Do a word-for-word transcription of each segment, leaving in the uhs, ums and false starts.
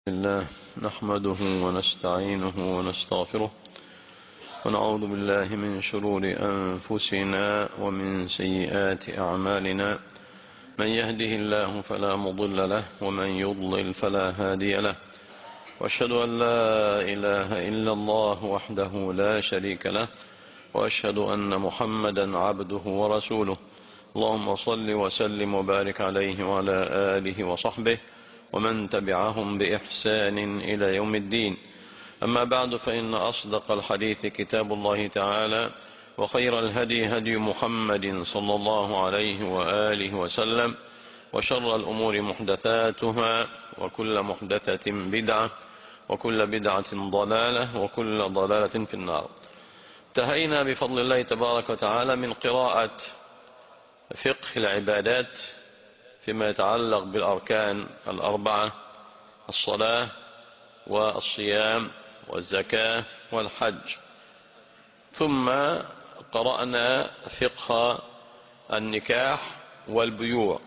الله نحمده ونستعينه ونستغفره ونعوذ بالله من شرور أنفسنا ومن سيئات أعمالنا. من يهده الله فلا مضل له ومن يضلل فلا هادي له، وأشهد أن لا إله إلا الله وحده لا شريك له، وأشهد أن محمدا عبده ورسوله. اللهم صل وسلم وبارك عليه وعلى آله وصحبه ومن تبعهم بإحسان إلى يوم الدين. أما بعد، فإن أصدق الحديث كتاب الله تعالى، وخير الهدي هدي محمد صلى الله عليه وآله وسلم، وشر الأمور محدثاتها، وكل محدثة بدعة، وكل بدعة ضلالة، وكل ضلالة في النار. انتهينا بفضل الله تبارك وتعالى من قراءة فقه العبادات فيما يتعلق بالأركان الأربعة: الصلاة والصيام والزكاة والحج. ثم قرأنا فقه النكاح والبيوع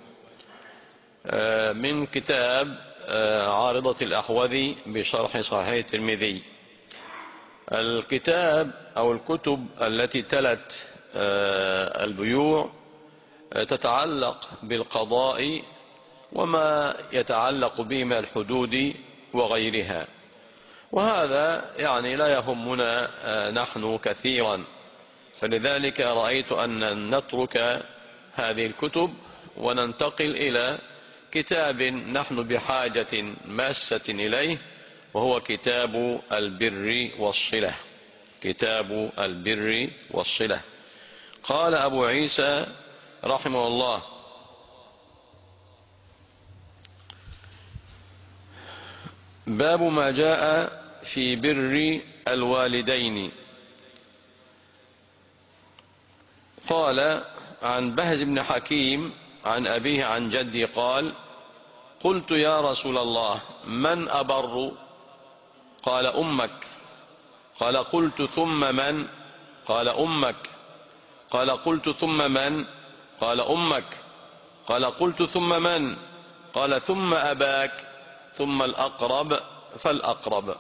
من كتاب عارضة الأحوذي بشرح صحيح الترمذي. الكتاب أو الكتب التي تلت البيوع تتعلق بالقضاء وما يتعلق به من الحدود وغيرها، وهذا يعني لا يهمنا نحن كثيرا، فلذلك رأيت أن نترك هذه الكتب وننتقل إلى كتاب نحن بحاجة ماسة إليه، وهو كتاب البر والصلة. كتاب البر والصلة. قال أبو عيسى رحمه الله: باب ما جاء في بر الوالدين. قال عن بهز بن حكيم عن أبيه عن جدي قال: قلت يا رسول الله من أبر؟ قال أمك. قال قلت ثم من؟ قال أمك. قال قلت ثم من؟ قال أمك. قال قلت ثم من؟ قال ثم أباك، ثم الأقرب فالأقرب.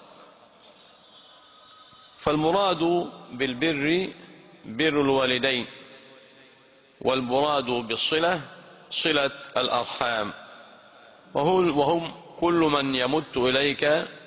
فالمراد بالبر بر الوالدين، والمراد بالصلة صلة الأرحام، وهم كل من يمت إليك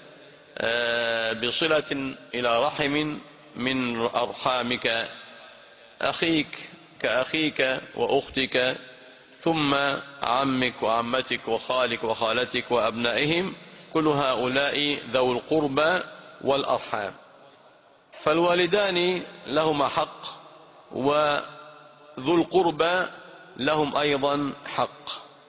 بصلة إلى رحم من أرحامك، أخيك كأخيك وأختك، ثم عمك وعمتك وخالك وخالتك وأبنائهم، كل هؤلاء ذو القربى والأرحام. فالوالدان لهما حق، وذو القربى لهم أيضا حق.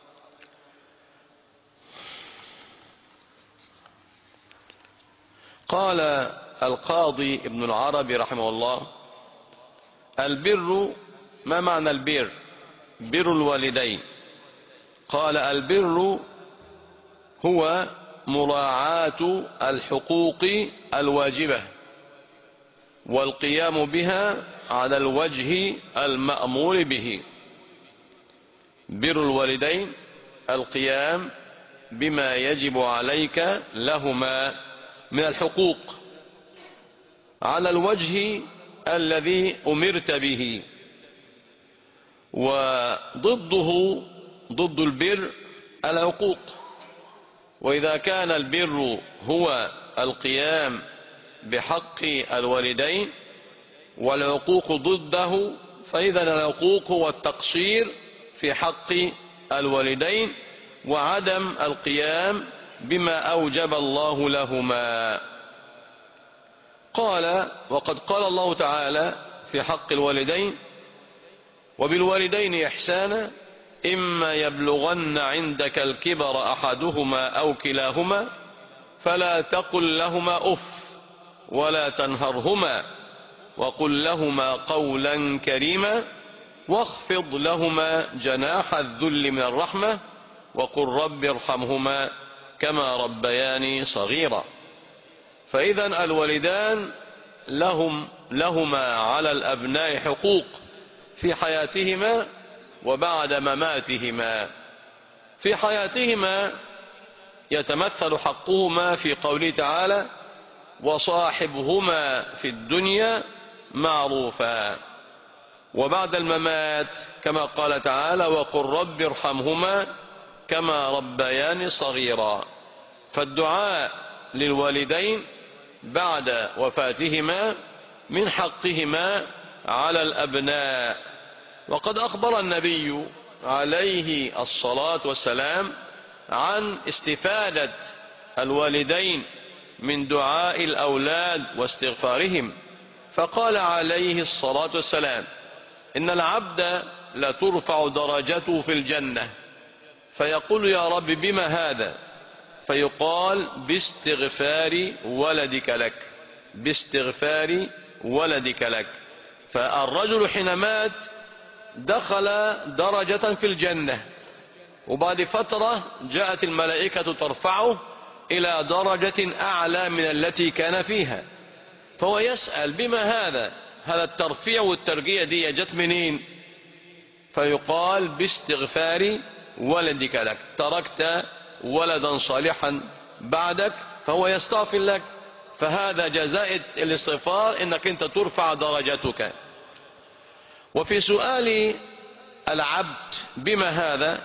قال القاضي ابن العربي رحمه الله: البر، ما معنى البر؟ بر الوالدين. قال: البر هو مراعاة الحقوق الواجبة والقيام بها على الوجه المأمور به. بر الوالدين القيام بما يجب عليك لهما من الحقوق على الوجه الذي أمرت به، وضده ضد البر العقوق. وإذا كان البر هو القيام بحق الوالدين والعقوق ضده، فإذا العقوق هو التقصير في حق الوالدين وعدم القيام بما أوجب الله لهما. قال: وقد قال الله تعالى في حق الوالدين: وبالوالدين إحسانا إما يبلغن عندك الكبر أحدهما أو كلاهما فلا تقل لهما أف ولا تنهرهما وقل لهما قولا كريما واخفض لهما جناح الذل من الرحمة وقل رب ارحمهما كما ربياني صغيرا. فإذا الوالدان لهم لهما على الأبناء حقوق في حياتهما وبعد مماتهما. في حياتهما يتمثل حقهما في قوله تعالى وصاحبهما في الدنيا معروفا. وبعد الممات كما قال تعالى وقل رب ارحمهما كما ربياني صغيرا. فالدعاء للوالدين بعد وفاتهما من حقهما على الأبناء. وقد أخبر النبي عليه الصلاة والسلام عن استفادة الوالدين من دعاء الأولاد واستغفارهم، فقال عليه الصلاة والسلام إن العبد لترفع درجته في الجنة فيقول يا رب بما هذا؟ فيقال باستغفار ولدك لك، باستغفار ولدك لك. فالرجل حين مات دخل درجة في الجنة، وبعد فترة جاءت الملائكة ترفعه إلى درجة أعلى من التي كان فيها، فهو يسأل بما هذا؟ هذا الترفيع والترقية دي جت منين؟ فيقال باستغفار ولدك لك، تركت ولدا صالحا بعدك فهو يستغفر لك، فهذا جزاء الاستغفار انك انت ترفع درجتك. وفي سؤال العبد بما هذا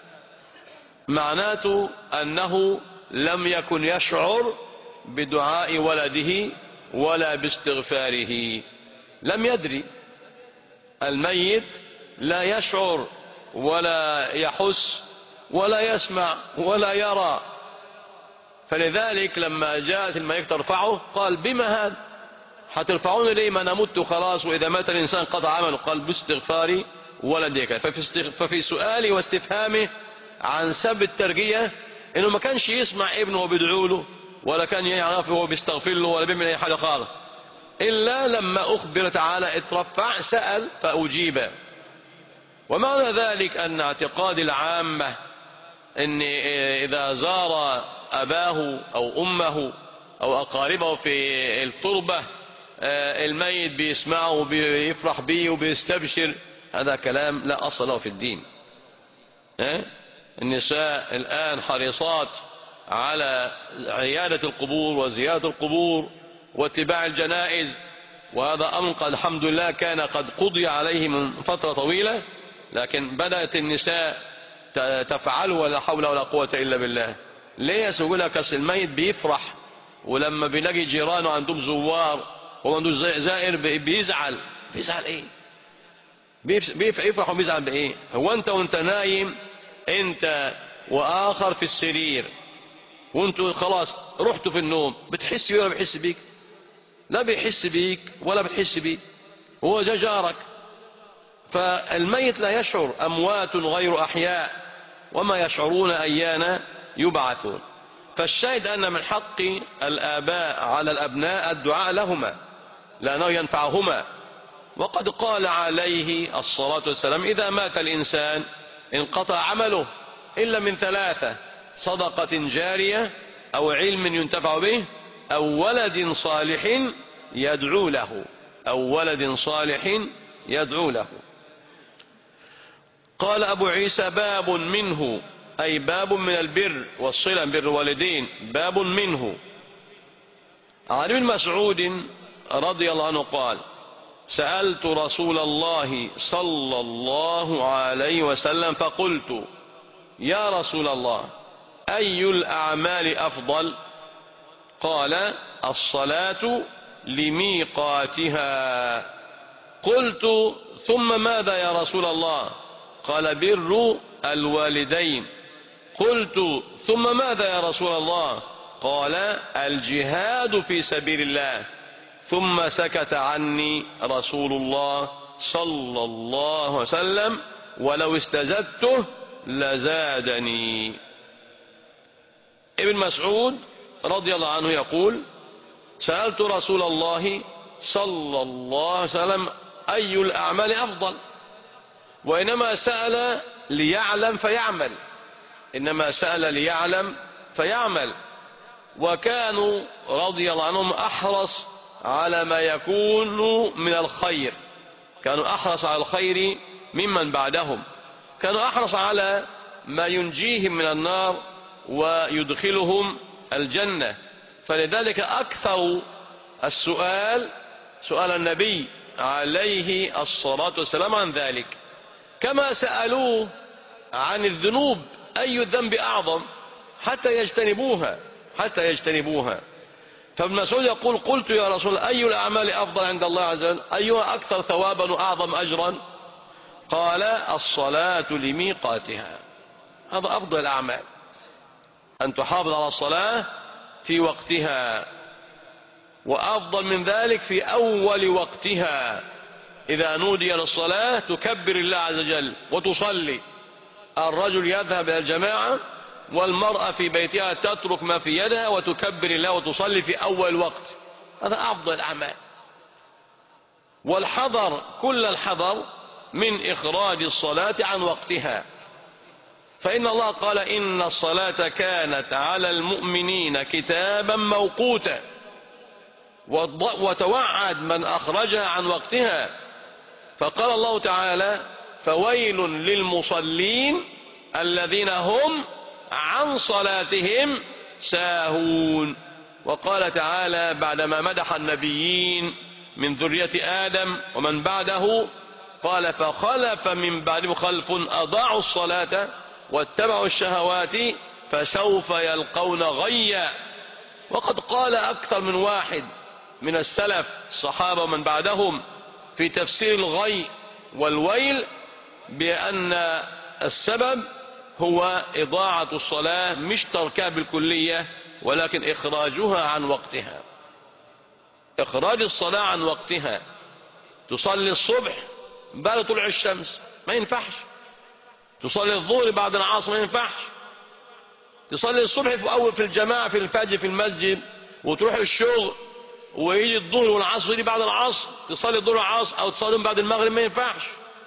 معناته أنه لم يكن يشعر بدعاء ولده ولا باستغفاره، لم يدري. الميت لا يشعر ولا يحس ولا يسمع ولا يرى، فلذلك لما جاءت الملائكة ترفعه قال بما هذا؟ هترفعوني ليه؟ ما انا مت خلاص، واذا مات الانسان قطع عمله. قال باستغفار ولدك. ففي, ففي سؤاله واستفهامه عن سبب الترقية انه ما كانش يسمع ابنه وبيدعو له، ولا كان يعرف هو بيستغفر له، ولا بيعمل اي حاجه خالص، الا لما اخبر تعالى اترفع سأل فاجيب. ومعنى ذلك ان اعتقاد العامة ان اذا زار اباه او امه او اقاربه في التربة الميت بيسمعه وبيفرح بيه وبيستبشر، هذا كلام لا اصل له في الدين. النساء الآن حريصات على عيادة القبور وزيارة القبور واتباع الجنائز، وهذا أمر قد الحمد لله كان قد قضي عليه من فترة طويلة، لكن بدأت النساء تفعله ولا حول ولا قوة إلا بالله. ليه؟ يقول لك أصل الميت بيفرح، ولما بيلاقي جيرانه عندهم زوار وعنده زائر بيزعل. بيزعل ايه؟ بيفرح وبيزعل بايه؟ هو انت وانت نايم انت واخر في السرير وانتوا خلاص رحتوا في النوم، بتحس بيه ولا بيحس بيك؟ لا بيحس بيك ولا بتحس بيه، هو جارك. فالميت لا يشعر، اموات غير احياء وما يشعرون ايان يبعثون. فالشاهد ان من حق الاباء على الابناء الدعاء لهما لانه ينفعهما. وقد قال عليه الصلاة والسلام اذا مات الانسان انقطع عمله إلا من ثلاثة: صدقة جارية أو علم ينتفع به أو ولد صالح يدعو له، أو ولد صالح يدعو له. قال أبو عيسى باب منه، أي باب من البر والصلة بر الوالدين، باب منه. عن ابن مسعود رضي الله عنه قال سألت رسول الله صلى الله عليه وسلم فقلت يا رسول الله أي الأعمال أفضل؟ قال الصلاة لميقاتها. قلت ثم ماذا يا رسول الله؟ قال بر الوالدين. قلت ثم ماذا يا رسول الله؟ قال الجهاد في سبيل الله. ثم سكت عني رسول الله صلى الله عليه وسلم ولو استزدته لزادني. ابن مسعود رضي الله عنه يقول سألت رسول الله صلى الله عليه وسلم أي الأعمال أفضل، وإنما سأل ليعلم فيعمل، إنما سأل ليعلم فيعمل. وكانوا رضي الله عنهم أحرص على ما يكون من الخير، كانوا أحرص على الخير ممن بعدهم، كانوا أحرص على ما ينجيهم من النار ويدخلهم الجنة. فلذلك أكثر السؤال سؤال النبي عليه الصلاة والسلام عن ذلك، كما سألوه عن الذنوب أي الذنب أعظم حتى يجتنبوها حتى يجتنبوها. فابن مسعود يقول قلت يا رسول الله أي الأعمال أفضل عند الله عز وجل، أيها أكثر ثوابا وأعظم أجرا؟ قال الصلاة لميقاتها. هذا أفضل الأعمال، أن تحافظ على الصلاة في وقتها، وأفضل من ذلك في أول وقتها. إذا نودي للصلاة تكبر الله عز وجل وتصلي. الرجل يذهب إلى الجماعة والمرأة في بيتها تترك ما في يدها وتكبر الله وتصلي في أول وقت. هذا أفضل الأعمال. والحذر كل الحذر من إخراج الصلاة عن وقتها، فإن الله قال إن الصلاة كانت على المؤمنين كتابا موقوتا، وتوعد من أخرجها عن وقتها. فقال الله تعالى فويل للمصلين الذين هم عن صلاتهم ساهون. وقال تعالى بعدما مدح النبيين من ذرية آدم ومن بعده قال فخلف من بعدهم خلف أضاعوا الصلاة واتبعوا الشهوات فسوف يلقون غيا. وقد قال أكثر من واحد من السلف الصحابة ومن بعدهم في تفسير الغي والويل بأن السبب هو إضاعة الصلاة، مش تركها بالكلية ولكن إخراجها عن وقتها. إخراج الصلاة عن وقتها. تصلي الصبح بعد طلوع الشمس ما ينفعش، تصلي الظهر بعد العصر ما ينفعش، تصلي الصبح في أول في الجماعة في الفجر في المسجد وتروح الشغل ويجي الظهر والعصر يجي بعد العصر تصلي الظهر والعصر أو تصلي بعد المغرب ما ينفعش.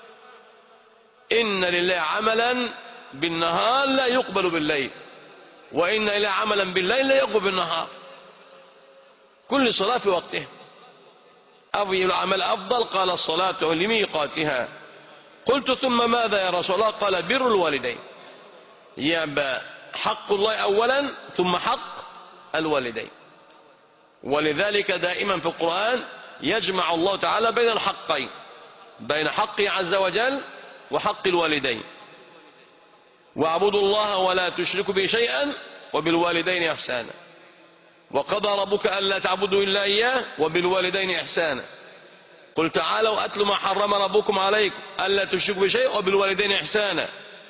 إن لله عملا بالنهار لا يقبل بالليل، وإن لله عملا بالليل لا يقبل بالنهار. كل صلاة في وقتها. أي العمل أفضل؟ قال الصلاة لميقاتها. قلت ثم ماذا يا رسول الله؟ قال بر الوالدين. يبقى حق الله أولا ثم حق الوالدين. ولذلك دائما في القرآن يجمع الله تعالى بين الحقين، بين حقه عز وجل وحق الوالدين. واعبدوا الله ولا تشركوا به شيئا وبالوالدين إحسانا. وقضى ربك ألا تعبدوا إلا إياه وبالوالدين إحسانا. قل تعالوا أتلوا ما حرم ربكم عليكم ألا تشركوا بشيء وبالوالدين إحسانا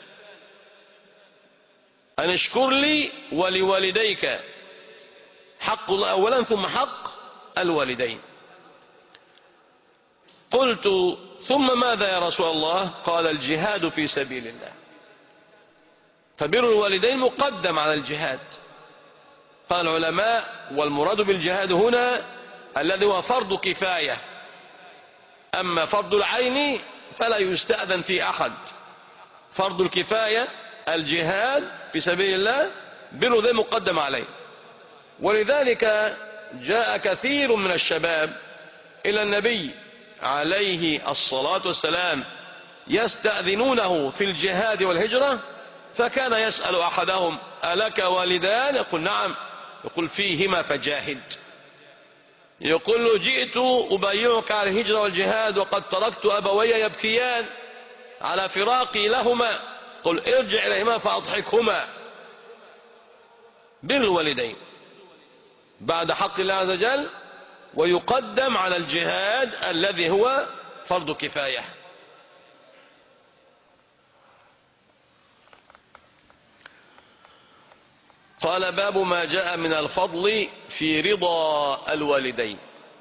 أن اشكر لي ولوالديك. حق الله أولا ثم حق الوالدين. قلت ثم ماذا يا رسول الله؟ قال الجهاد في سبيل الله. فبر الوالدين مقدم على الجهاد. قال العلماء والمراد بالجهاد هنا الذي هو فرض كفاية، أما فرض العين فلا يستأذن في أحد. فرض الكفاية الجهاد في سبيل الله بر ذي مقدم عليه. ولذلك جاء كثير من الشباب إلى النبي عليه الصلاة والسلام يستأذنونه في الجهاد والهجرة، فكان يسأل أحدهم ألك والدان؟ يقول نعم. يقول فيهما فجاهد. يقول له جئت أبايعك على الهجرة والجهاد وقد تركت أبوي يبكيان على فراقي لهما، قل ارجع إليهما فأضحكهما. بر الوالدين بعد حق الله عز وجل، ويقدم على الجهاد الذي هو فرض كفاية. قال باب ما جاء من الفضل في رضا الوالدين.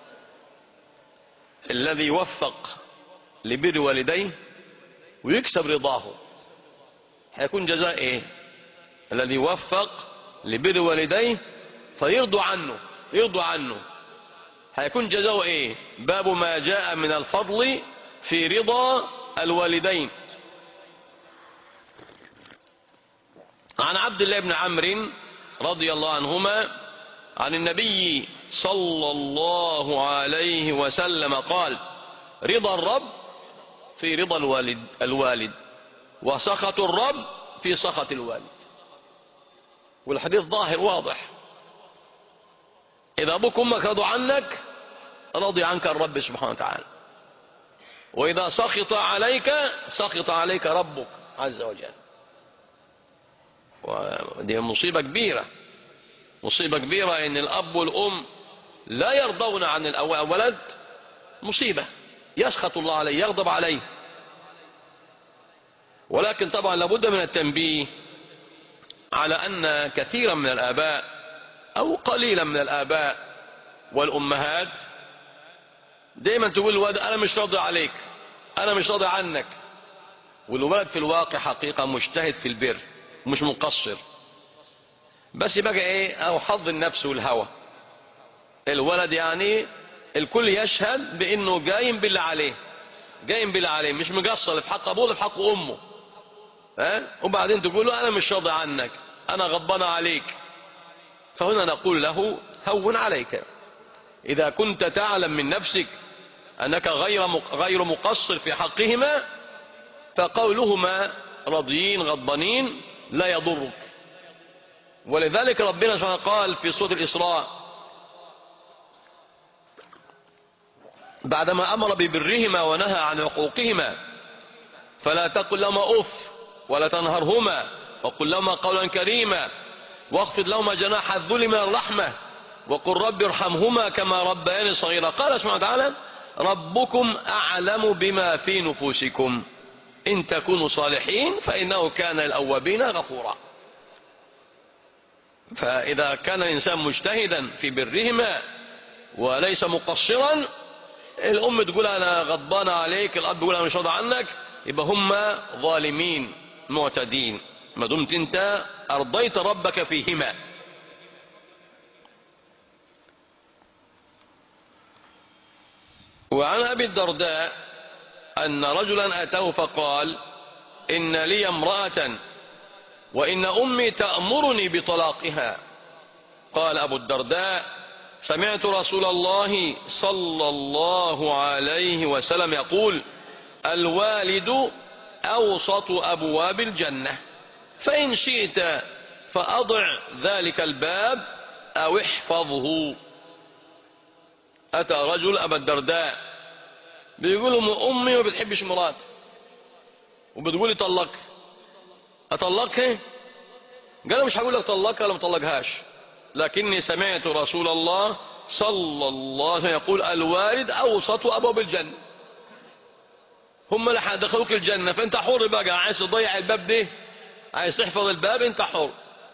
الذي يوفق لبر والديه ويكسب رضاه هيكون جزاء ايه؟ الذي يوفق لبر والديه فيرضوا عنه يرضوا عنه هيكون جزاؤه ايه؟ باب ما جاء من الفضل في رضا الوالدين. عن عبد الله بن عمرو رضي الله عنهما عن النبي صلى الله عليه وسلم قال رضا الرب في رضا الوالد, الوالد وسخط الرب في سخط الوالد. والحديث ظاهر واضح. إذا أبوك وأمك رضوا عنك رضي عنك الرب سبحانه وتعالى، وإذا سخط عليك سخط عليك ربك عز وجل. ودي مصيبة كبيرة، مصيبة كبيرة إن الأب والأم لا يرضون عن الولد. مصيبة، يسخط الله عليه، يغضب عليه. ولكن طبعا لابد من التنبيه على أن كثيرا من الآباء أو قليلا من الآباء والأمهات دائما تقول الولد أنا مش راضي عليك، أنا مش راضي عنك، والولد في الواقع حقيقة مجتهد في البر مش مقصر، بس بقى إيه أو حظ النفس والهوى. الولد يعني الكل يشهد بأنه قايم بالله عليه، قايم بالله عليه، مش مقصر في حق أبوه ولا في حق أمه. ها؟ وبعدين تقول له أنا مش راضي عنك، أنا غضبان عليك. فهنا نقول له هون عليك، إذا كنت تعلم من نفسك أنك غير غير مقصر في حقهما فقولهما رضيين غضبانين لا يضرك. ولذلك ربنا سبحانه قال في سورة الإسراء بعدما أمر ببرهما ونهى عن عقوقهما فلا تقل لهما أف ولا تنهرهما وقل لهما قولا كريما واخفض لهما جناح الذل من الرحمة وقل رب ارحمهما كما ربياني صغيرا. قال سبحانه وتعالى ربكم أعلم بما في نفوسكم إن تكونوا صالحين فإنه كان للأوابين غفورا. فإذا كان الإنسان مجتهدا في برهما وليس مقصرا، الأم تقول أنا غضبانة عليك، الأب يقول أنا مش راضي عنك، يبقى هم ظالمين معتدين ما دمت أنت أرضيت ربك فيهما. وعن أبي الدرداء أن رجلا أتاه فقال إن لي امرأة وإن أمي تأمرني بطلاقها. قال أبو الدرداء سمعت رسول الله صلى الله عليه وسلم يقول الوالد أوسط أبواب الجنة فإن شئت فأضع ذلك الباب أو احفظه. أتى رجل أبا الدرداء بيقول أمي ما بتحبش مرات وبتقولي طلق، أطلقها؟ قال مش هقول لك طلقها ولا ما طلقهاش، لكني سمعت رسول الله صلى الله عليه وسلم يقول الوالد أوسط أبواب الجنة. هم اللي هيدخلوك الجنة، فأنت حر بقى، عايز تضيع الباب ده، عايز تحفظ الباب، أنت حر.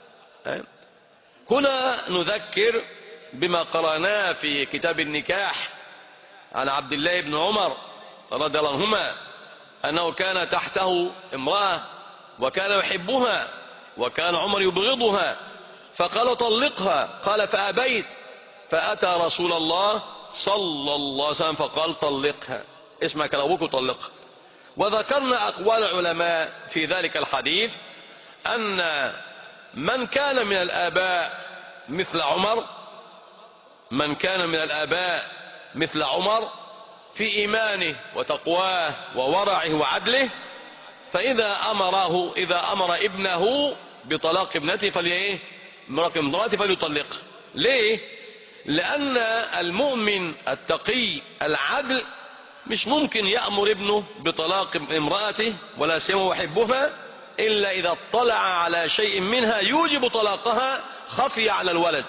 هنا نذكر بما قرأناه في كتاب النكاح عن عبد الله بن عمر رضي الله عنهما أنه كان تحته امرأة وكان يحبها وكان عمر يبغضها فقال طلقها، قال فأبيت، فأتى رسول الله صلى الله عليه وسلم فقال طلقها، اسمع كلام أبوك وطلقها. وذكرنا أقوال العلماء في ذلك الحديث أن من كان من الآباء مثل عمر من كان من الآباء مثل عمر في إيمانه وتقواه وورعه وعدله، فإذا أمره إذا أمر ابنه بطلاق ابنته فليه امرأة امرأته فليطلقها. ليه؟ لأن المؤمن التقي العدل مش ممكن يأمر ابنه بطلاق امرأته ولا سيما يحبها إلا إذا اطلع على شيء منها يوجب طلاقها خفي على الولد.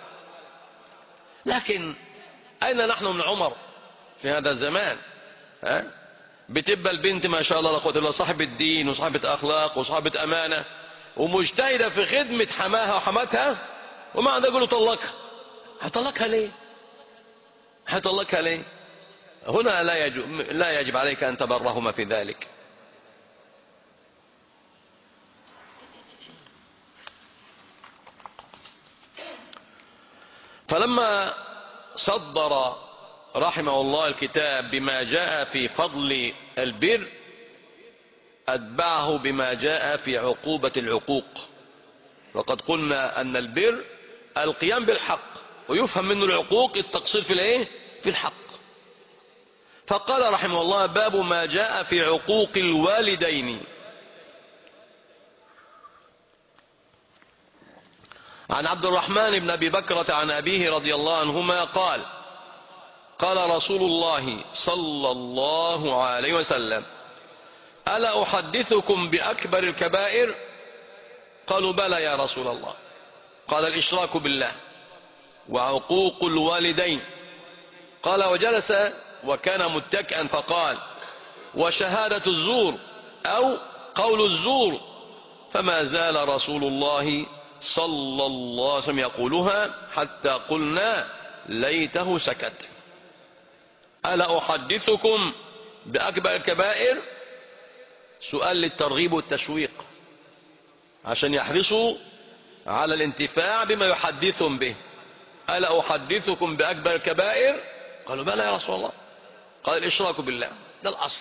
لكن أين نحن من عمر في هذا الزمان؟ ها؟ بتبقى البنت ما شاء الله لا قوة إلا بالله صاحبة دين وصاحبة أخلاق وصاحبة أمانة ومجتهدة في خدمة حماها وحماتها، وما عندها يقولوا طلقها. هطلقها ليه؟ هطلقها ليه؟ هنا لا يجب, لا يجب عليك أن تبرهما في ذلك. فلما صدر رحمه الله الكتاب بما جاء في فضل البر أتبعه بما جاء في عقوبة العقوق. وقد قلنا أن البر القيام بالحق ويفهم منه العقوق التقصير في الايه في الحق. فقال رحمه الله باب ما جاء في عقوق الوالدين. عن عبد الرحمن بن أبي بكرة عن أبيه رضي الله عنهما قال قال رسول الله صلى الله عليه وسلم ألا أحدثكم بأكبر الكبائر؟ قالوا بلى يا رسول الله. قال الإشراك بالله وعقوق الوالدين. قال وجلس وكان متكئا فقال وشهادة الزور أو قول الزور، فما زال رسول الله صلى الله عليه وسلم يقولها حتى قلنا ليته سكت. ألا أحدثكم بأكبر الكبائر؟ سؤال للترغيب والتشويق عشان يحرصوا على الانتفاع بما يحدثهم به. ألا أحدثكم بأكبر الكبائر؟ قالوا بلى يا رسول الله. قال الإشراك بالله، ده الأصل.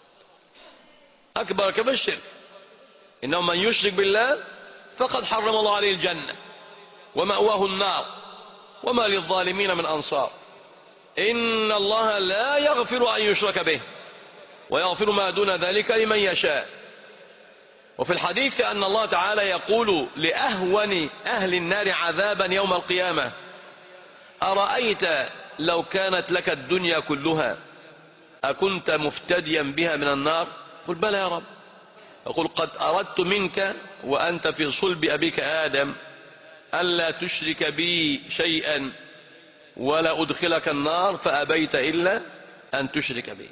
أكبر كبائر الشرك، إنه من يشرك بالله فقد حرم الله عليه الجنة ومأواه النار وما للظالمين من أنصار. إن الله لا يغفر أن يشرك به ويغفر ما دون ذلك لمن يشاء. وفي الحديث أن الله تعالى يقول لأهون أهل النار عذابا يوم القيامة أرأيت لو كانت لك الدنيا كلها أكنت مفتديا بها من النار؟ قل بلى يا رب. يقول قد أردت منك وأنت في صلب أبيك آدم ألا تشرك بي شيئا ولا أدخلك النار فأبيت إلا أن تشرك بي.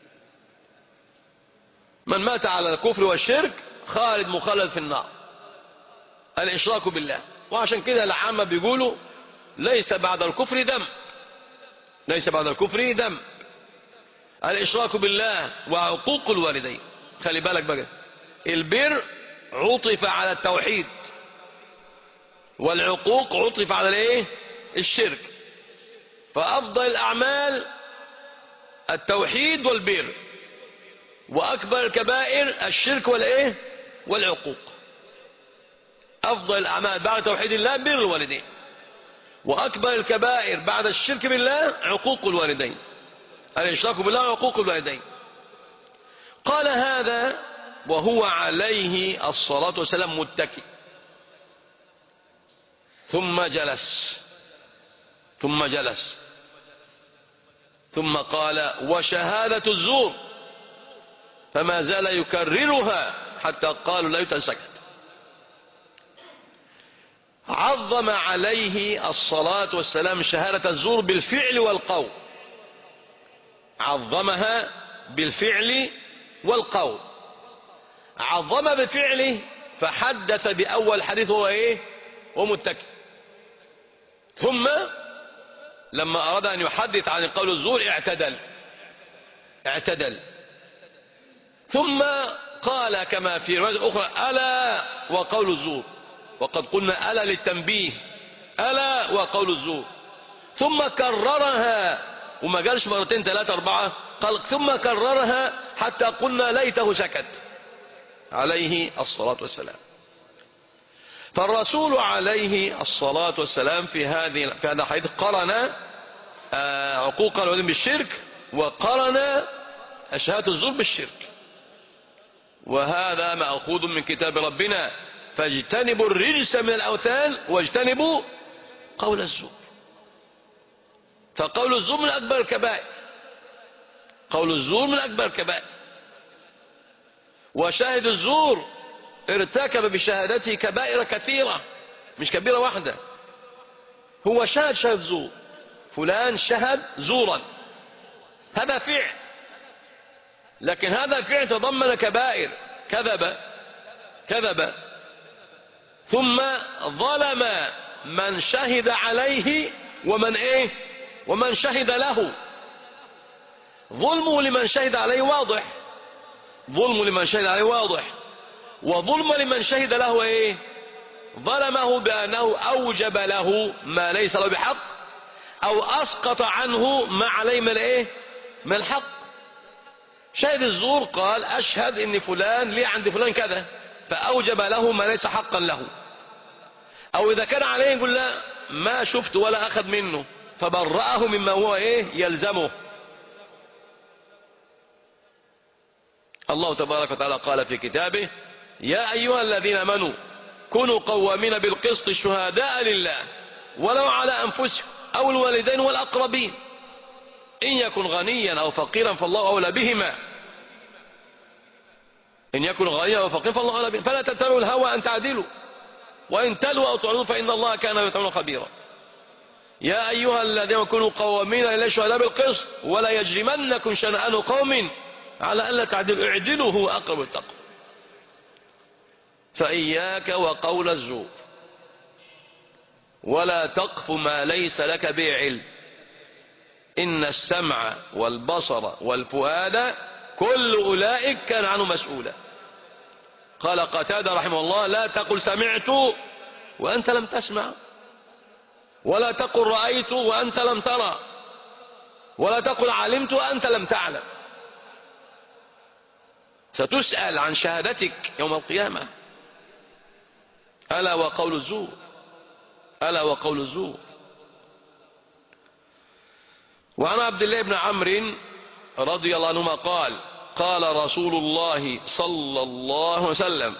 من مات على الكفر والشرك خالد مخلد في النار، الإشراك بالله. وعشان كده العامة بيقولوا ليس بعد الكفر دم، ليس بعد الكفر دم. الإشراك بالله وعقوق الوالدين. خلي بالك بقى، البر عطف على التوحيد والعقوق عطف على الايه؟ الشرك. فأفضل الأعمال التوحيد والبر، وأكبر الكبائر الشرك والايه؟ والعقوق. أفضل الأعمال بعد توحيد الله بر الوالدين، وأكبر الكبائر بعد الشرك بالله عقوق الوالدين، الإشراك بالله وعقوق الوالدين. قال هذا وهو عليه الصلاة والسلام متكئ، ثم جلس ثم جلس ثم قال وشهادة الزور، فما زال يكررها حتى قالوا لا يتسكت. عظم عليه الصلاة والسلام شهادة الزور بالفعل والقول، عظمها بالفعل والقول. عظم بفعله فحدث بأول حديث هو ايه؟ ومتكئ. ثم لما أراد أن يحدث عن القول الزور اعتدل اعتدل ثم قال كما في رواية أخرى ألا وقول الزور، وقد قلنا ألا للتنبيه، ألا وقول الزور. ثم كررها، وما قالش مرتين ثلاثة أربعة، قال ثم كررها حتى قلنا ليته سكت عليه الصلاة والسلام. فالرسول عليه الصلاة والسلام في هذه في هذا الحديث قرن عقوق الوالدين بالشرك، وقرن شهادة الزور بالشرك. وهذا مأخوذ من كتاب ربنا فاجتنبوا الرجس من الأوثان واجتنبوا قول الزور. فقول الزور من أكبر الكبائر، قول الزور من أكبر الكبائر. وشاهد الزور ارتكب بشهادته كبائر كثيرة، مش كبيرة واحدة. هو شهد شهد زور، فلان شهد زورا، هذا فعل، لكن هذا فعل تضمن كبائر. كذب كذب ثم ظلم من شهد عليه ومن ايه؟ ومن شهد له. ظلمه لمن شهد عليه واضح، ظلم لمن شهد عليه واضح. وظلم لمن شهد له ايه؟ ظلمه بأنه أوجب له ما ليس له بحق، أو أسقط عنه ما عليه من ايه؟ من الحق. شاهد الزور قال أشهد إن فلان لي عند فلان كذا، فأوجب له ما ليس حقا له. أو إذا كان عليه يقول لا ما شفت ولا أخذ منه، فبرأه مما هو ايه؟ يلزمه. الله تبارك وتعالى قال في كتابه يا أيها الذين آمنوا كونوا قوامين بالقسط شهداء لله ولو على أنفسكم أو الوالدين والأقربين إن يكن غنيا أو فقيرا فالله أولى بهما إن يكن غنيا أو فقيرا فالله أولى بهما فلا تتبعوا الهوى أن تعدلوا وإن تلوا أو تعرضوا فإن الله كان بما تعملون خبيرا. يا أيها الذين كونوا قوامين لله شهداء بالقسط ولا يجرمنكم شنآن قوم على ألا تعدلوا اعدلوا هو أقرب للتقوى. فإياك وقول الزور ولا تقف ما ليس لك به علم إن السمع والبصر والفؤاد كل أولئك كان عنه مسؤولا. قال قتادة رحمه الله لا تقل سمعت وأنت لم تسمع ولا تقل رأيت وأنت لم ترى ولا تقل علمت وأنت لم تعلم. ستسأل عن شهادتك يوم القيامة. ألا وقول الزور ألا وقول الزور. وعن عبد الله بن عمرو رضي الله عنهما قال قال رسول الله صلى الله عليه وسلم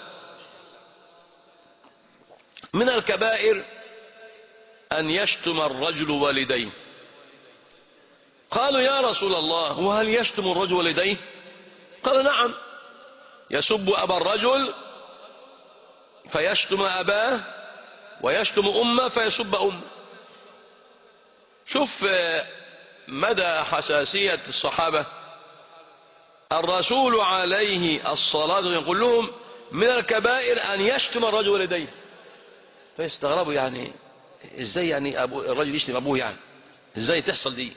من الكبائر أن يشتم الرجل والديه. قالوا يا رسول الله وهل يشتم الرجل والديه؟ قال نعم يسب أبا الرجل فيشتم أباه ويشتم أمه فيسب أمه. شوف مدى حساسية الصحابة. الرسول عليه الصلاة والسلام يقول لهم من الكبائر أن يشتم الرجل والديه فيستغربوا يعني ازاي يعني أبو الرجل يشتم أبوه يعني ازاي تحصل دي.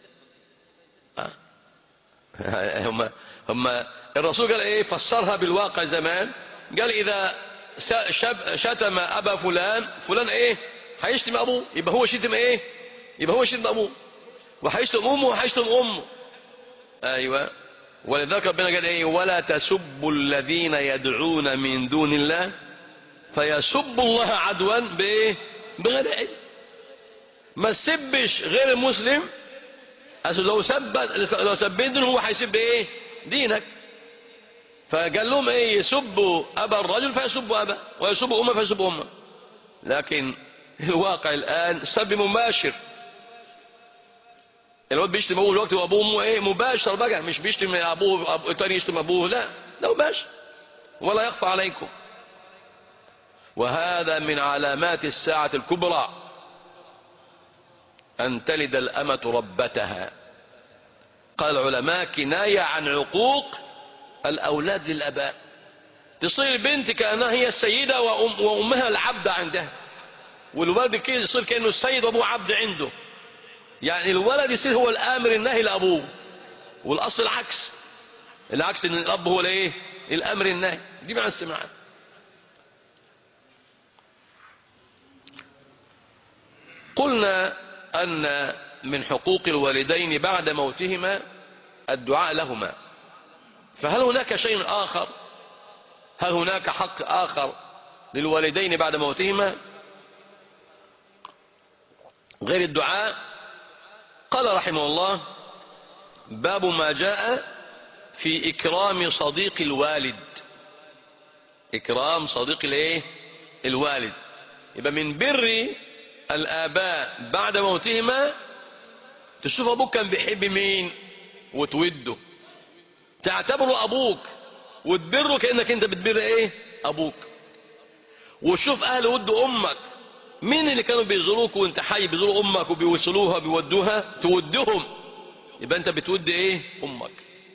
هم هم الرسول قال ايه فسرها بالواقع زمان قال إذا شتم أبا فلان فلان ايه هيشتم أبوه يبقى هو شتم ايه يبقى هو شتم أبوه وهيشتم أمه وهيشتم أمه. أيوة ولذلك ربنا قال ايه ولا تسبوا الذين يدعون من دون الله فيسبوا الله عدوا بايه بغير علم. ما تسبش غير المسلم لو سب لو سبين هو هيسب ايه دينك. فقال لهم ايه يسبوا ابا الرجل فيسبوا ابا ويسبوا امه فيسبوا امه. لكن الواقع الان سب مباشر. الواد بيشتم ابوه الوقت وابوه امه ايه مباشر بقى مش بيشتم ابوه أبو تاني يشتم ابوه لا ده مباشر ولا يخفى عليكم. وهذا من علامات الساعة الكبرى أن تلد الأمة ربتها. قال العلماء كناية عن عقوق الأولاد للأباء. تصير البنت كأنها هي السيدة وأم وأمها العبد عندها والولد كده يصير كأنه السيد وأبوه عبد عنده. يعني الولد يصير هو الآمر النهي لأبوه والأصل العكس. العكس ان الأب هو الايه الأمر النهي. دي معنى السماعات. قلنا أن من حقوق الوالدين بعد موتهما الدعاء لهما. فهل هناك شيء آخر هل هناك حق آخر للوالدين بعد موتهما غير الدعاء؟ قال رحمه الله باب ما جاء في إكرام صديق الوالد. إكرام صديق الايه الوالد. يبقى من بر الآباء بعد موتهما تشوف أبوك كان بيحب مين وتوده تعتبره أبوك وتبره كأنك أنت بتبر إيه أبوك. وتشوف أهل ود أمك مين اللي كانوا بيزوروك وانت حي بيزوروا أمك وبيوصلوها بيودوها تودهم يبقى أنت بتود إيه أمك.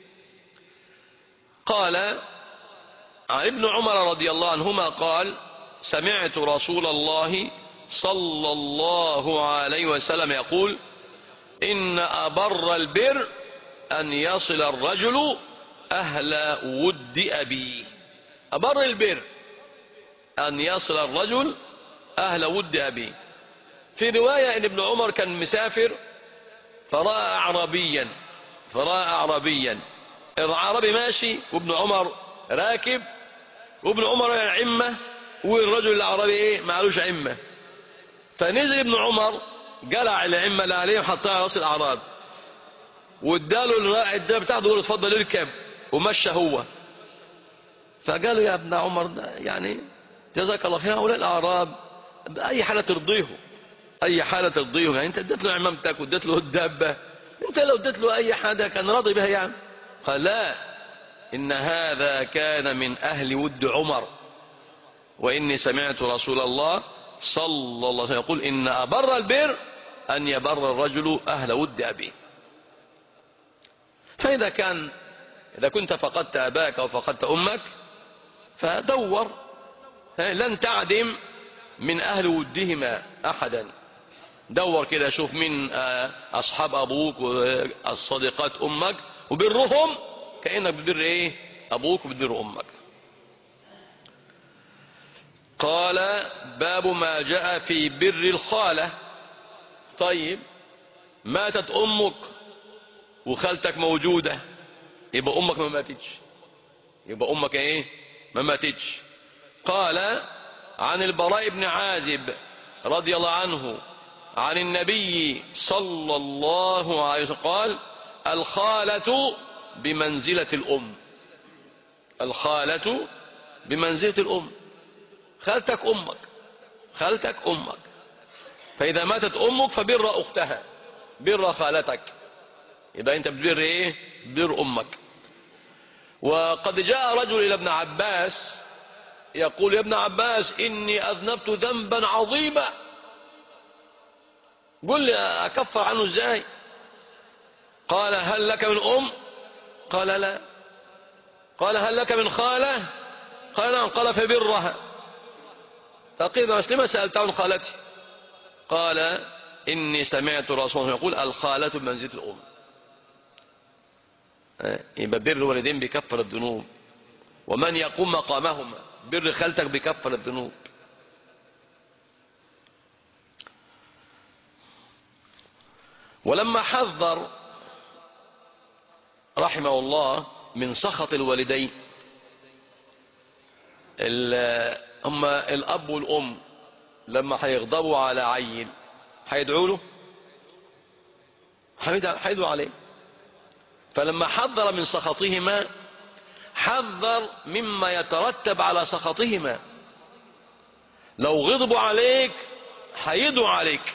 قال عن ابن عمر رضي الله عنهما قال سمعت رسول الله صلى الله عليه وسلم يقول إن أبر البر أن يصل الرجل أهل ود أبيه. أبر البر أن يصل الرجل أهل ود أبيه. في رواية إن ابن عمر كان مسافر فرأى أعرابيا فرأى أعرابيا الأعرابي ماشي وابن عمر راكب وابن عمر عمة والرجل الأعرابي إيه معلوش عمة. فنزل ابن عمر قلع العمة اللي عليه وحطها على راس الأعراب واداله الرائد ده بتاعته يقول اتفضل اركب ومشى هو. فقالوا يا ابن عمر ده يعني جزاك الله خير. هؤلاء الأعراب أي حالة ترضيهم، أي حالة ترضيهم. يعني أنت اديت له عمامتك واديت له الدابة، أنت لو اديت له أي حاجة كان راضي بها يعني. قال لا، إن هذا كان من أهل ود عمر، وإني سمعت رسول الله صلى الله عليه وسلم يقول إن أبر البر أن يبر الرجل أهل ود أبيه. فإذا كان إذا كنت فقدت أباك أو فقدت أمك فدور، لن تعدم من أهل ودهما أحدا. دور كده، شوف من أصحاب أبوك والصديقات أمك وبرهم كأنك بتبر إيه أبوك وبتبر أمك. قال باب ما جاء في بر الخالة. طيب ماتت أمك وخالتك موجودة، يبقى أمك ما ماتتش، يبقى أمك إيه ما ماتتش. قال عن البراء بن عازب رضي الله عنه عن النبي صلى الله عليه وسلم قال الخالة بمنزلة الأم. الخالة بمنزلة الأم، خالتك أمك، خالتك أمك. فإذا ماتت أمك فبر أختها، بر خالتك، يبقى أنت بتبر إيه بر أمك. وقد جاء رجل إلى ابن عباس يقول يا ابن عباس إني أذنبت ذنبا عظيما، قل لي أكفر عنه إزاي؟ قال هل لك من أم؟ قال لا. قال هل لك من خالة؟ قال نعم. قال فبرها. فقيل مسلمة سألت عن خالتي، قال إني سمعت رسول الله يقول الخالة بمنزلة الأم. يبقى بر الوالدين بكفر الذنوب، ومن يقوم مقامهما. بر خالتك بكفر الذنوب. ولما حذر رحمه الله من سخط الوالدين، هم الأب والأم لما هيغضبوا على عيل هيدعوا له، هيدعوا عليه. فلما حذر من سخطهما حذر مما يترتب على سخطهما. لو غضبوا عليك هيدعوا عليك،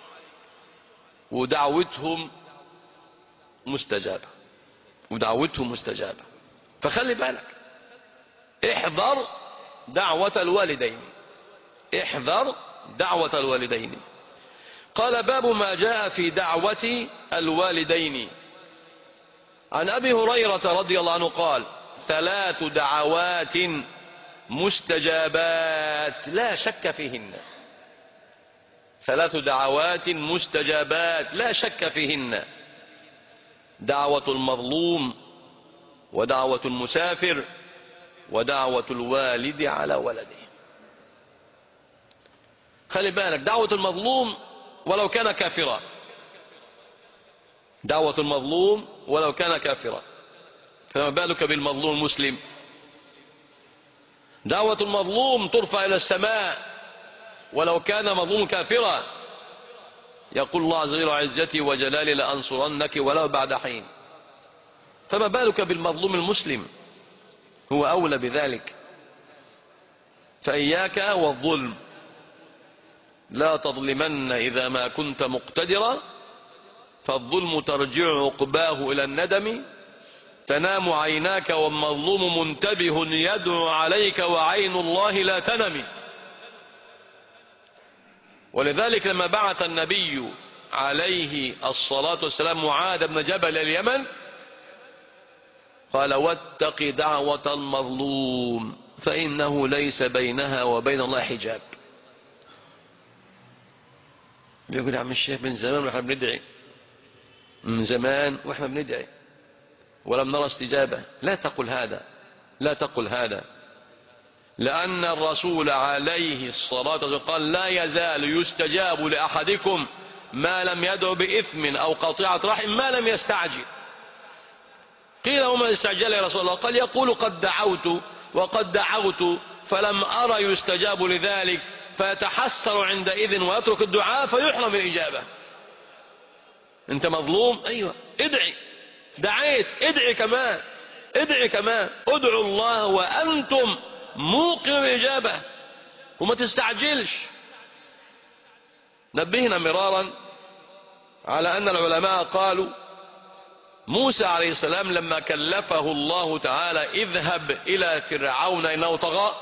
ودعوتهم مستجابة، ودعوتهم مستجابة. فخلي بالك، احذر دعوة الوالدين، احذر دعوة الوالدين. قال باب ما جاء في دعوة الوالدين. عن أبي هريرة رضي الله عنه قال ثلاث دعوات مستجابات لا شك فيهن. ثلاث دعوات مستجابات لا شك فيهن: دعوة المظلوم، ودعوة المسافر، ودعوة الوالد على ولده. خلي بالك، دعوة المظلوم ولو كان كافرا، دعوة المظلوم ولو كان كافرا، فما بالك بالمظلوم المسلم؟ دعوة المظلوم ترفع إلى السماء ولو كان مظلوم كافرا. يقول الله عز وجل وعزتي وجلالي لأنصرنك ولو بعد حين. فما بالك بالمظلوم المسلم؟ هو أولى بذلك. فإياك والظلم، لا تظلمن إذا ما كنت مقتدرا، فالظلم ترجع عقباه إلى الندم، تنام عيناك والمظلوم منتبه يدعو عليك وعين الله لا تنم. ولذلك لما بعث النبي عليه الصلاة والسلام معاذ بن جبل اليمن قال واتق دعوة المظلوم فإنه ليس بينها وبين الله حجاب. بيقول يا عم الشيخ من زمان واحنا بندعي، من زمان واحنا بندعي ولم نرى استجابة. لا تقل هذا، لا تقل هذا، لأن الرسول عليه الصلاة والسلام قال لا يزال يستجاب لأحدكم ما لم يدعو بإثم أو قطيعة رحم ما لم يستعجل. قيل وما استعجل يا رسول الله؟ قال يقول قد دعوت وقد دعوت فلم أرى يستجاب لذلك، فيتحسر عندئذ ويترك الدعاء فيحرم الإجابة. أنت مظلوم، أيوة ادعي، دعيت ادعي كمان، ادعي كمان، ادعوا الله وأنتم موقن الإجابة. وما تستعجلش. نبهنا مرارا على أن العلماء قالوا موسى عليه السلام لما كلفه الله تعالى اذهب إلى فرعون إنه طغى،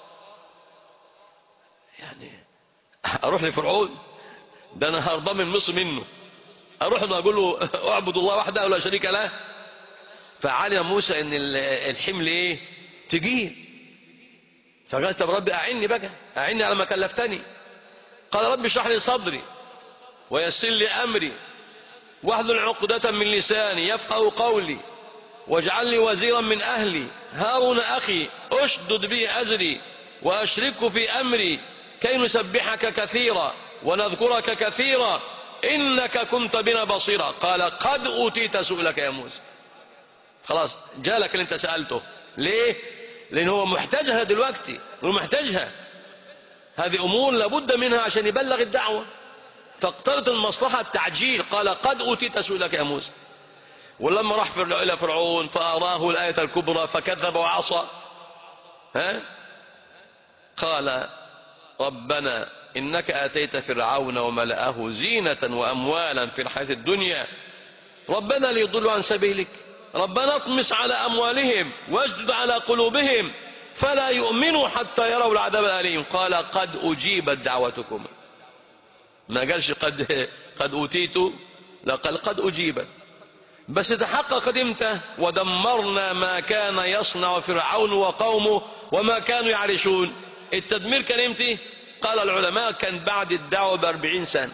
يعني أروح لفرعون ده أنا هربان من مصر منه، أروح له أقول له أعبد الله وحده ولا شريك له. فعلم موسى أن الحمل إيه تجيل، فقال طب ربي أعني بقى، أعني على ما كلفتني. قال ربي اشرح لي صدري ويسر لي أمري واحلل عقدة من لساني يفقهوا قولي واجعل لي وزيرا من أهلي هارون أخي أشدد به أزري وأشركه في أمري كي نسبحك كثيرا ونذكرك كثيرا إنك كنت بنا بصيرا. قال قد أوتيت سؤلك يا موسى، خلاص جالك اللي انت سألته. ليه؟ لأنه هو محتاجها دلوقتي، هو محتاجها، هذه أمور لابد منها عشان يبلغ الدعوة، فاقترض المصلحة التعجيل. قال قد أوتيت سؤلك يا موسى. ولما راح إلى فرعون فأراه الآية الكبرى فكذب وعصى، ها؟ قال ربنا إنك آتيت فرعون وملأه زينة وأموالا في الحياة الدنيا ربنا ليضلوا عن سبيلك ربنا اطمس على أموالهم واشدد على قلوبهم فلا يؤمنوا حتى يروا العذاب الأليم. قال قد أجيبت دعوتكم، ما قالش قد قد أوتيت، لا قال قد أجيبت. بس تحققت امتى؟ ودمرنا ما كان يصنع فرعون وقومه وما كانوا يعرشون. التدمير كان امتى؟ قال العلماء كان بعد الدعوة بأربعين سنة.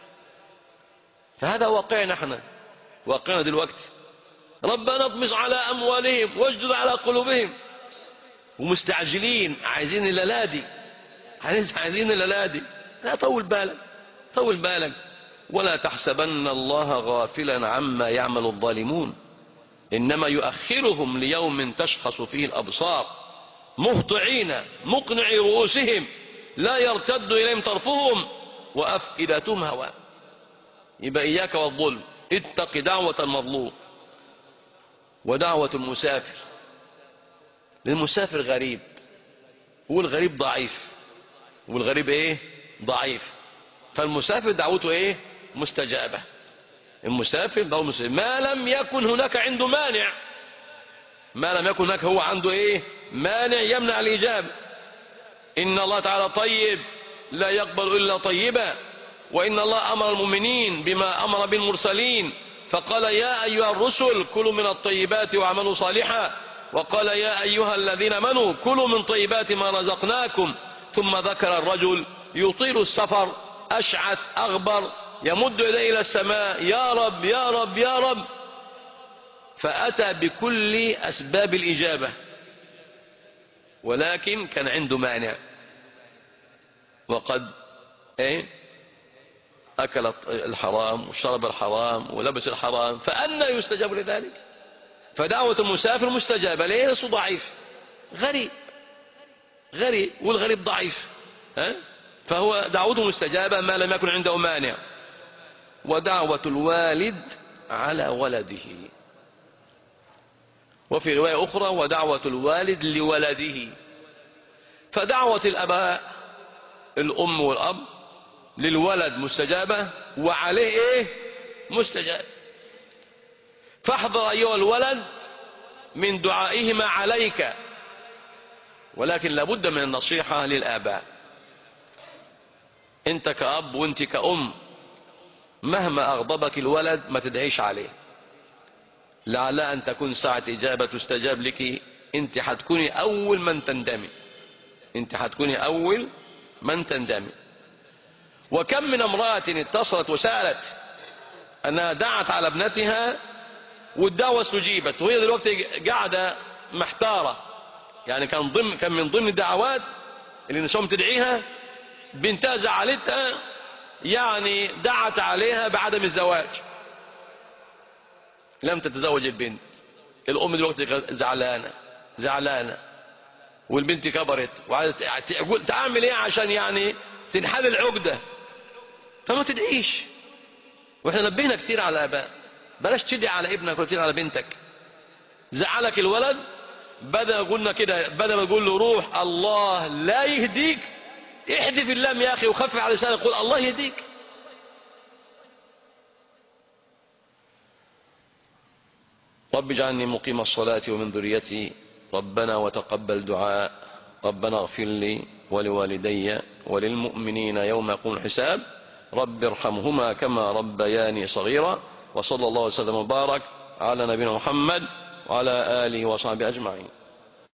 فهذا واقعنا احنا، واقعنا دلوقتي. ربنا اطمس على أموالهم واشدد على قلوبهم، ومستعجلين عايزين الليلادي، عايزين الليلادي. لا طول بالك، طول بالك. ولا تحسبن الله غافلا عما يعمل الظالمون إنما يؤخرهم ليوم تشخص فيه الأبصار مهطعين مقنعي رؤوسهم لا يرتد إليهم طرفهم وأفئدتهم هواء. يبقى إياك والظلم، اتق دعوة المظلوم ودعوة المسافر. للمسافر غريب، والغريب ضعيف، والغريب ايه ضعيف. فالمسافر دعوته ايه مستجابة. المسافر دعوته مستجابة ما لم يكن هناك عنده مانع، ما لم يكن هناك هو عنده ايه مانع يمنع الإجابة. إن الله تعالى طيب لا يقبل إلا طيبا، وإن الله أمر المؤمنين بما أمر بالمرسلين فقال يا أيها الرسل كلوا من الطيبات واعملوا صالحا، وقال يا أيها الذين آمنوا كلوا من طيبات ما رزقناكم. ثم ذكر الرجل يطيل السفر أشعث أغبر يمد يديه إلى السماء يا رب يا رب يا رب، فأتى بكل أسباب الإجابة ولكن كان عنده مانع، وقد ايه أكل الحرام وشرب الحرام ولبس الحرام، فأنا يستجاب لذلك؟ فدعوة المسافر مستجابة. ليه؟ لسه ضعيف غريب، غريب والغريب ضعيف، ها؟ فهو دعوته مستجابة ما لم يكن عنده مانع. ودعوة الوالد على ولده، وفي رواية أخرى ودعوة الوالد لولده. فدعوة الأباء الأم والأب للولد مستجابة وعليه إيه مستجاب. فاحذر أيها الولد من دعائهما عليك، ولكن لابد من النصيحة للآباء. أنت كأب وأنت كأم مهما أغضبك الولد ما تدعيش عليه، لعل أن تكون ساعة إجابة تستجاب لك. أنت حتكوني أول من تندمي، أنت حتكوني أول من تندمي. وكم من امرأة اتصلت وسألت أنها دعت على ابنتها والدعوة استجيبت، وهي دلوقتي قاعدة محتارة. يعني كان ضمن كان من ضمن الدعوات اللي نسوم تدعيها بنتها زعلتها، يعني دعت عليها بعدم الزواج، لم تتزوج البنت. الأم دلوقتي زعلانة زعلانة والبنت كبرت وعادت تعمل ايه عشان يعني تنحل العقدة؟ فما تدعيش. واحنا نبهنا كتير على الآباء، بلاش تدعي على ابنك ولا تدعي على بنتك. زعلك الولد بدل قلنا كده، بدل ما تقول له روح الله لا يهديك، احذف اللام يا أخي وخفف على لسانك قل الله يهديك. رب اجعلني مقيم الصلاة ومن ذريتي ربنا وتقبل دعاء ربنا اغفر لي ولوالدي وللمؤمنين يوم يقوم الحساب رب ارحمهما كما ربياني صغيرا. وصلى الله وسلم وبارك على نبينا محمد وعلى آله وصحبه أجمعين.